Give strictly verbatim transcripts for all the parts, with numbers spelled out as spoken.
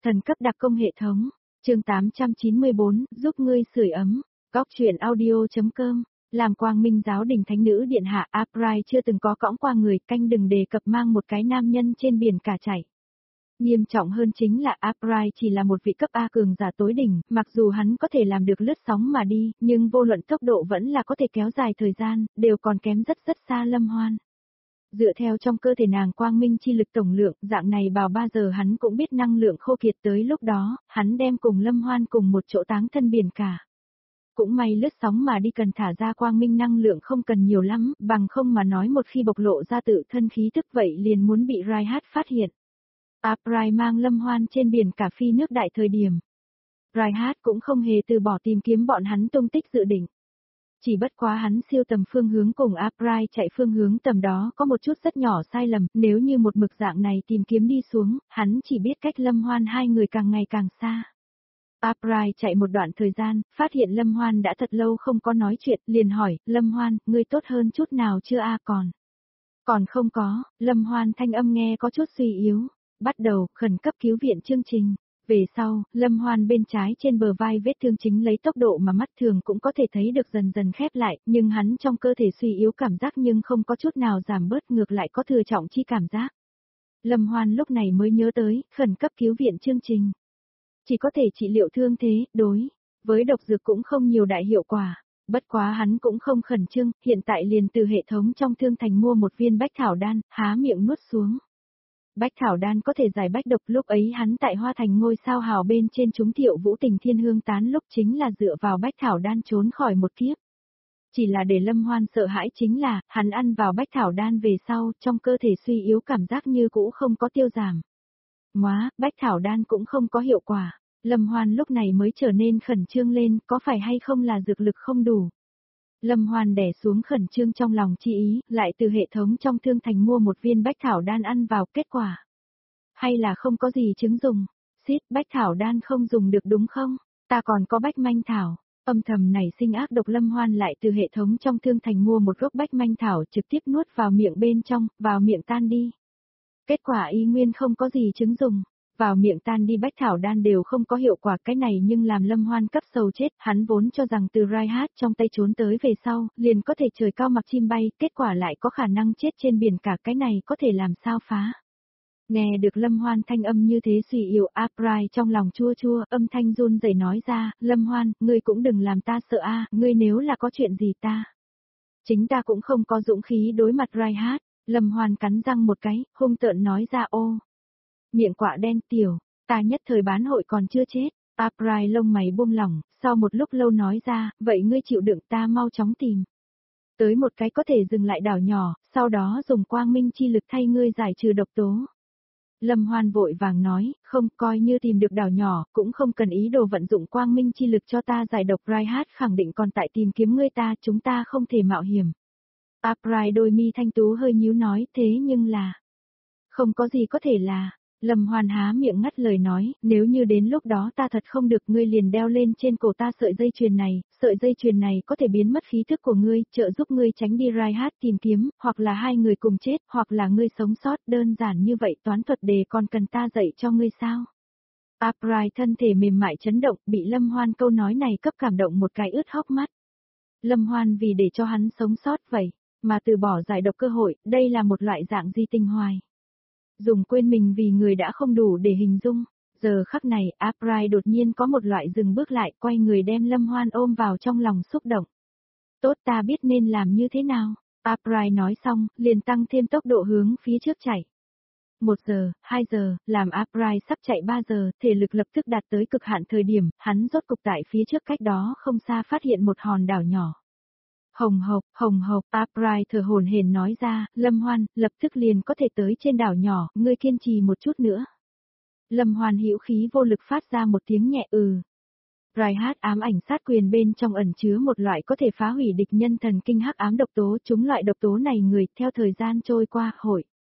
Thần cấp đặc công hệ thống, chương tám trăm chín mươi bốn, giúp ngươi sưởi ấm, góc truyện audio.com, làm Quang Minh giáo đình thánh nữ điện hạ April chưa từng có cõng qua người, canh đừng đề cập mang một cái nam nhân trên biển cả chảy. Nghiêm trọng hơn chính là April chỉ là một vị cấp A cường giả tối đỉnh, mặc dù hắn có thể làm được lướt sóng mà đi, nhưng vô luận tốc độ vẫn là có thể kéo dài thời gian, đều còn kém rất rất xa Lâm Hoan. Dựa theo trong cơ thể nàng quang minh chi lực tổng lượng, dạng này bảo ba giờ hắn cũng biết năng lượng khô kiệt tới lúc đó, hắn đem cùng Lâm Hoan cùng một chỗ táng thân biển cả. Cũng may lướt sóng mà đi cần thả ra quang minh năng lượng không cần nhiều lắm, bằng không mà nói một khi bộc lộ ra tự thân khí thức vậy liền muốn bị Raihat phát hiện. April mang Lâm Hoan trên biển cả phi nước đại thời điểm. Raihat cũng không hề từ bỏ tìm kiếm bọn hắn tung tích dự định. Chỉ bất quá hắn siêu tầm phương hướng cùng April chạy phương hướng tầm đó có một chút rất nhỏ sai lầm, nếu như một mực dạng này tìm kiếm đi xuống, hắn chỉ biết cách Lâm Hoan hai người càng ngày càng xa. April chạy một đoạn thời gian, phát hiện Lâm Hoan đã thật lâu không có nói chuyện, liền hỏi, Lâm Hoan, ngươi tốt hơn chút nào chưa a còn? Còn không có, Lâm Hoan thanh âm nghe có chút suy yếu, bắt đầu, khẩn cấp cứu viện chương trình. Về sau, Lâm Hoan bên trái trên bờ vai vết thương chính lấy tốc độ mà mắt thường cũng có thể thấy được dần dần khép lại, nhưng hắn trong cơ thể suy yếu cảm giác nhưng không có chút nào giảm bớt, ngược lại có thừa trọng chi cảm giác. Lâm Hoan lúc này mới nhớ tới, khẩn cấp cứu viện chương trình. Chỉ có thể trị liệu thương thế, đối với độc dược cũng không nhiều đại hiệu quả. Bất quá hắn cũng không khẩn trương, hiện tại liền từ hệ thống trong thương thành mua một viên bách thảo đan, há miệng nuốt xuống. Bách thảo đan có thể giải bách độc, lúc ấy hắn tại Hoa Thành ngôi sao hào bên trên chúng Thiệu Vũ Tình Thiên Hương tán lúc chính là dựa vào bách thảo đan trốn khỏi một kiếp. Chỉ là để Lâm Hoan sợ hãi chính là, hắn ăn vào bách thảo đan về sau, trong cơ thể suy yếu cảm giác như cũ không có tiêu giảm. Móa, bách thảo đan cũng không có hiệu quả, Lâm Hoan lúc này mới trở nên khẩn trương lên, có phải hay không là dược lực không đủ. Lâm Hoan đè xuống khẩn trương trong lòng chi ý, lại từ hệ thống trong thương thành mua một viên bách thảo đan ăn vào, kết quả. Hay là không có gì chứng dùng, xít bách thảo đan không dùng được đúng không, ta còn có bách manh thảo, âm thầm nảy sinh ác độc. Lâm Hoan lại từ hệ thống trong thương thành mua một gốc bách manh thảo trực tiếp nuốt vào miệng bên trong, vào miệng tan đi. Kết quả y nguyên không có gì chứng dùng. Vào miệng tan đi bách thảo đan đều không có hiệu quả, cái này nhưng làm Lâm Hoan cấp sầu chết, hắn vốn cho rằng từ Raihat trong tay trốn tới về sau, liền có thể trời cao mặc chim bay, kết quả lại có khả năng chết trên biển cả, cái này có thể làm sao phá. Nghe được Lâm Hoan thanh âm như thế suy yếu, April trong lòng chua chua, âm thanh run rẩy nói ra, Lâm Hoan, ngươi cũng đừng làm ta sợ a, ngươi nếu là có chuyện gì ta. Chính ta cũng không có dũng khí đối mặt Raihat. Lâm Hoan cắn răng một cái, hung tợn nói ra ô. Miệng quạ đen tiểu, ta nhất thời bán hội còn chưa chết. April lông mày buông lỏng, sau một lúc lâu nói ra, vậy ngươi chịu đựng, ta mau chóng tìm. Tới một cái có thể dừng lại đảo nhỏ, sau đó dùng quang minh chi lực thay ngươi giải trừ độc tố. Lâm Hoan vội vàng nói, không, coi như tìm được đảo nhỏ, cũng không cần ý đồ vận dụng quang minh chi lực cho ta giải độc. Raihat khẳng định còn tại tìm kiếm ngươi ta, chúng ta không thể mạo hiểm. April đôi mi thanh tú hơi nhíu nói, thế nhưng là... Không có gì có thể là... Lâm Hoan há miệng ngắt lời nói, nếu như đến lúc đó ta thật không được, ngươi liền đeo lên trên cổ ta sợi dây chuyền này, sợi dây chuyền này có thể biến mất khí thức của ngươi, trợ giúp ngươi tránh đi Raihat tìm kiếm, hoặc là hai người cùng chết, hoặc là ngươi sống sót, đơn giản như vậy. Toán thuật đề còn cần ta dạy cho ngươi sao? April thân thể mềm mại chấn động, bị Lâm Hoan câu nói này cấp cảm động một cái ướt hốc mắt. Lâm Hoan vì để cho hắn sống sót vậy, mà từ bỏ giải độc cơ hội, đây là một loại dạng di tinh hoài. Dùng quên mình vì người đã không đủ để hình dung. Giờ khắc này, April đột nhiên có một loại dừng bước lại, quay người đem Lâm Hoan ôm vào trong lòng xúc động. Tốt, ta biết nên làm như thế nào. April nói xong, liền tăng thêm tốc độ hướng phía trước chạy. Một giờ, hai giờ, làm April sắp chạy ba giờ, thể lực lập tức đạt tới cực hạn thời điểm, hắn rốt cục tại phía trước cách đó không xa phát hiện một hòn đảo nhỏ. Hồng hộc, hồng hộc, April thở hổn hển nói ra, Lâm Hoan, lập tức liền có thể tới trên đảo nhỏ, ngươi kiên trì một chút nữa. Lâm Hoan hữu khí vô lực phát ra một tiếng nhẹ ừ. Raihat ám ảnh sát quyền bên trong ẩn chứa một loại có thể phá hủy địch nhân thần kinh hắc ám độc tố, chúng loại độc tố này người theo thời gian trôi qua hội.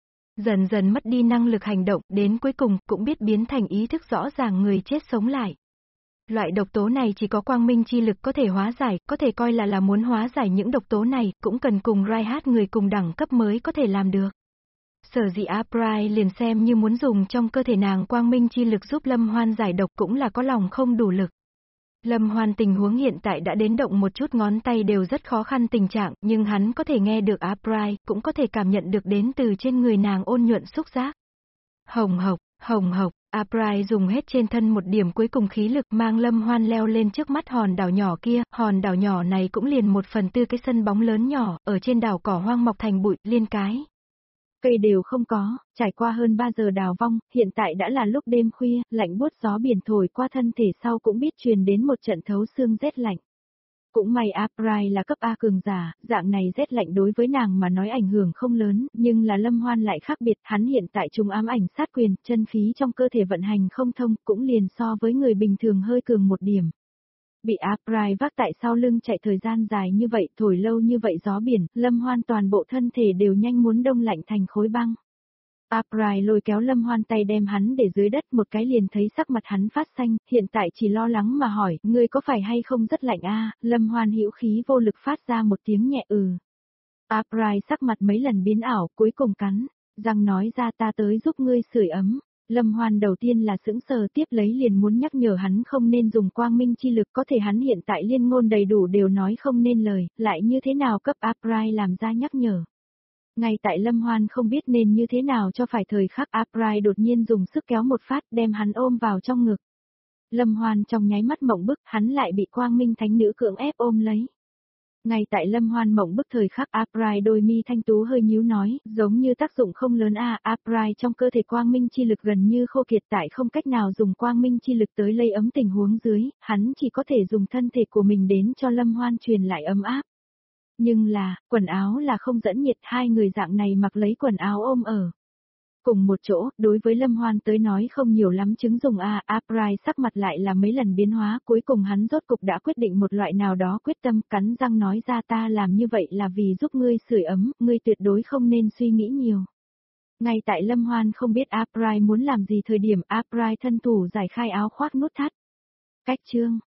Dần dần mất đi năng lực hành động, đến cuối cùng cũng biết biến thành ý thức rõ ràng người chết sống lại. Loại độc tố này chỉ có quang minh chi lực có thể hóa giải, có thể coi là là muốn hóa giải những độc tố này, cũng cần cùng Raihat người cùng đẳng cấp mới có thể làm được. Sở dĩ April liền xem như muốn dùng trong cơ thể nàng quang minh chi lực giúp Lâm Hoan giải độc cũng là có lòng không đủ lực. Lâm Hoan tình huống hiện tại đã đến động một chút ngón tay đều rất khó khăn tình trạng, nhưng hắn có thể nghe được April, cũng có thể cảm nhận được đến từ trên người nàng ôn nhuận xúc giác. Hồng hộc, hồng hộc, April dùng hết trên thân một điểm cuối cùng khí lực mang Lâm Hoan leo lên trước mắt hòn đảo nhỏ kia, hòn đảo nhỏ này cũng liền một phần tư cái sân bóng lớn nhỏ, ở trên đảo cỏ hoang mọc thành bụi, liên cái. Cây đều không có, trải qua hơn ba giờ đào vong, hiện tại đã là lúc đêm khuya, lạnh buốt gió biển thổi qua thân thể sau cũng biết truyền đến một trận thấu xương rét lạnh. Cũng may April là cấp A cường giả, dạng này rét lạnh đối với nàng mà nói ảnh hưởng không lớn, nhưng là Lâm Hoan lại khác biệt, hắn hiện tại trùng ám ảnh sát quyền, chân khí trong cơ thể vận hành không thông, cũng liền so với người bình thường hơi cường một điểm. Bị April vác tại sau lưng chạy thời gian dài như vậy, thổi lâu như vậy gió biển, Lâm Hoan toàn bộ thân thể đều nhanh muốn đông lạnh thành khối băng. April lôi kéo Lâm Hoan tay đem hắn để dưới đất, một cái liền thấy sắc mặt hắn phát xanh, hiện tại chỉ lo lắng mà hỏi, ngươi có phải hay không rất lạnh a? Lâm Hoan hữu khí vô lực phát ra một tiếng nhẹ ừ. April sắc mặt mấy lần biến ảo, cuối cùng cắn răng nói ra, ta tới giúp ngươi sưởi ấm. Lâm Hoan đầu tiên là sững sờ, tiếp lấy liền muốn nhắc nhở hắn không nên dùng quang minh chi lực, có thể hắn hiện tại liên ngôn đầy đủ đều nói không nên lời, lại như thế nào cấp April làm ra nhắc nhở. Ngay tại Lâm Hoan không biết nên như thế nào cho phải thời khắc, April đột nhiên dùng sức kéo một phát đem hắn ôm vào trong ngực. Lâm Hoan trong nháy mắt mộng bức, hắn lại bị quang minh thánh nữ cưỡng ép ôm lấy. Ngay tại Lâm Hoan mộng bức thời khắc, April đôi mi thanh tú hơi nhíu nói, giống như tác dụng không lớn a. À, April trong cơ thể quang minh chi lực gần như khô kiệt, tại không cách nào dùng quang minh chi lực tới lây ấm tình huống dưới, hắn chỉ có thể dùng thân thể của mình đến cho Lâm Hoan truyền lại ấm áp. Nhưng là, quần áo là không dẫn nhiệt, hai người dạng này mặc lấy quần áo ôm ở cùng một chỗ, đối với Lâm Hoan tới nói không nhiều lắm chứng dùng a. À, April sắc mặt lại là mấy lần biến hóa, cuối cùng hắn rốt cục đã quyết định một loại nào đó quyết tâm, cắn răng nói ra, ta làm như vậy là vì giúp ngươi sưởi ấm, ngươi tuyệt đối không nên suy nghĩ nhiều. Ngay tại Lâm Hoan không biết April muốn làm gì thời điểm, April thân thủ giải khai áo khoác nút thắt. Cách chương